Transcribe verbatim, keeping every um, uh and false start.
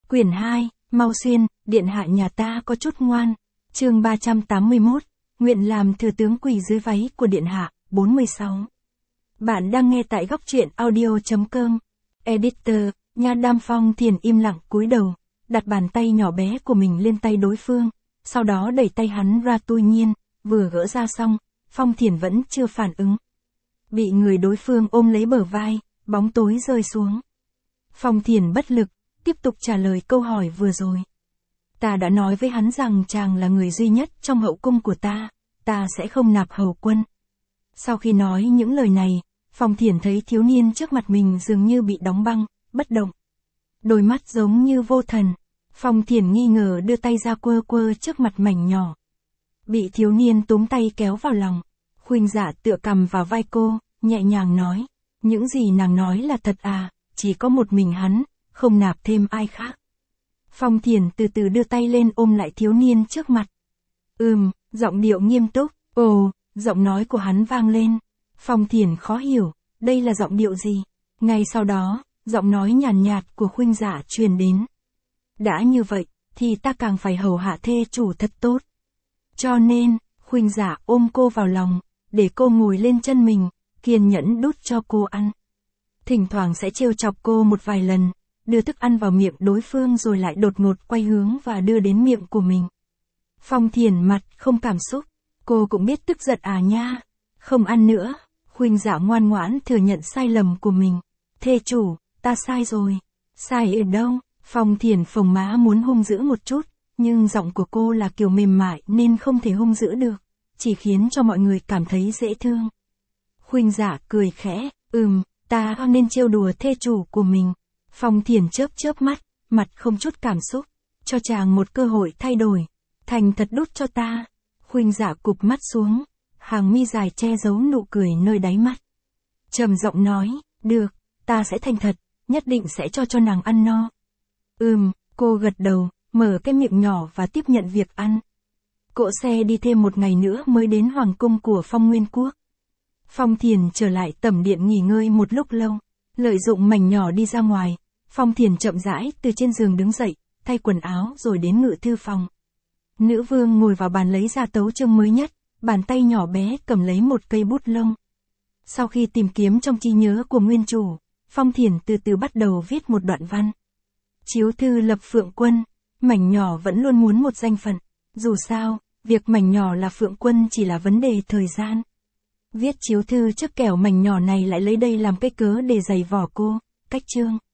Quyển hai, Mau Xuyên, điện hạ nhà ta có chút ngoan. Chương ba trăm tám mươi mốt, nguyện làm thừa tướng quỳ dưới váy của điện hạ. bốn mươi sáu. Bạn đang nghe tại góc truyện audio chấm com. Editor, Nha Đam. Phong Thiền im lặng cúi đầu, đặt bàn tay nhỏ bé của mình lên tay đối phương, sau đó đẩy tay hắn ra. Tuy nhiên, vừa gỡ ra xong, Phong Thiền vẫn chưa phản ứng. Bị người đối phương ôm lấy bờ vai, bóng tối rơi xuống. Phong Thiền bất lực, tiếp tục trả lời câu hỏi vừa rồi. Ta đã nói với hắn rằng chàng là người duy nhất trong hậu cung của ta, ta sẽ không nạp hầu quân. Sau khi nói những lời này, Phong Thiền thấy thiếu niên trước mặt mình dường như bị đóng băng, bất động. Đôi mắt giống như vô thần. Phong Thiền nghi ngờ đưa tay ra quơ quơ trước mặt mảnh nhỏ. Bị thiếu niên túm tay kéo vào lòng. Khuynh Dạ tựa cằm vào vai cô, nhẹ nhàng nói. Những gì nàng nói là thật à, chỉ có một mình hắn, không nạp thêm ai khác. Phong Thiền từ từ đưa tay lên ôm lại thiếu niên trước mặt. Ừm, giọng điệu nghiêm túc. Ồ, giọng nói của hắn vang lên. Phong Thiền khó hiểu, đây là giọng điệu gì? Ngay sau đó, giọng nói nhàn nhạt, nhạt của Khuynh Dạ truyền đến. Đã như vậy, thì ta càng phải hầu hạ thê chủ thật tốt. Cho nên, Khuynh Dạ ôm cô vào lòng, để cô ngồi lên chân mình, kiên nhẫn đút cho cô ăn. Thỉnh thoảng sẽ trêu chọc cô một vài lần, đưa thức ăn vào miệng đối phương rồi lại đột ngột quay hướng và đưa đến miệng của mình. Phong Thiền mặt không cảm xúc, cô cũng biết tức giận à nha. Không ăn nữa. Khuynh Dạ ngoan ngoãn thừa nhận sai lầm của mình. Thê chủ, ta sai rồi. Sai ở đâu? Phong Thiền phồng má muốn hung dữ một chút, nhưng giọng của cô là kiểu mềm mại nên không thể hung dữ được, chỉ khiến cho mọi người cảm thấy dễ thương. Khuynh Dạ cười khẽ, ừm, ta nên trêu đùa thê chủ của mình. Phong Thiền chớp chớp mắt, mặt không chút cảm xúc, cho chàng một cơ hội thay đổi, thành thật đút cho ta. Khuynh Dạ cụp mắt xuống, hàng mi dài che giấu nụ cười nơi đáy mắt. Trầm giọng nói, được, ta sẽ thành thật, nhất định sẽ cho cho nàng ăn no. Ừm, cô gật đầu, mở cái miệng nhỏ và tiếp nhận việc ăn. Cỗ xe đi thêm một ngày nữa mới đến hoàng cung của Phong Nguyên Quốc. Phong Thiền trở lại tẩm điện nghỉ ngơi một lúc lâu, lợi dụng mảnh nhỏ đi ra ngoài. Phong Thiền chậm rãi từ trên giường đứng dậy, thay quần áo rồi đến ngự thư phòng. Nữ vương ngồi vào bàn lấy ra tấu chương mới nhất, bàn tay nhỏ bé cầm lấy một cây bút lông. Sau khi tìm kiếm trong trí nhớ của nguyên chủ, Phong Thiền từ từ bắt đầu viết một đoạn văn. Chiếu thư lập Phượng Quân, mảnh nhỏ vẫn luôn muốn một danh phận. Dù sao, việc mảnh nhỏ là Phượng Quân chỉ là vấn đề thời gian. Viết chiếu thư trước kẻo mảnh nhỏ này lại lấy đây làm cái cớ để giày vò cô. Cách chương.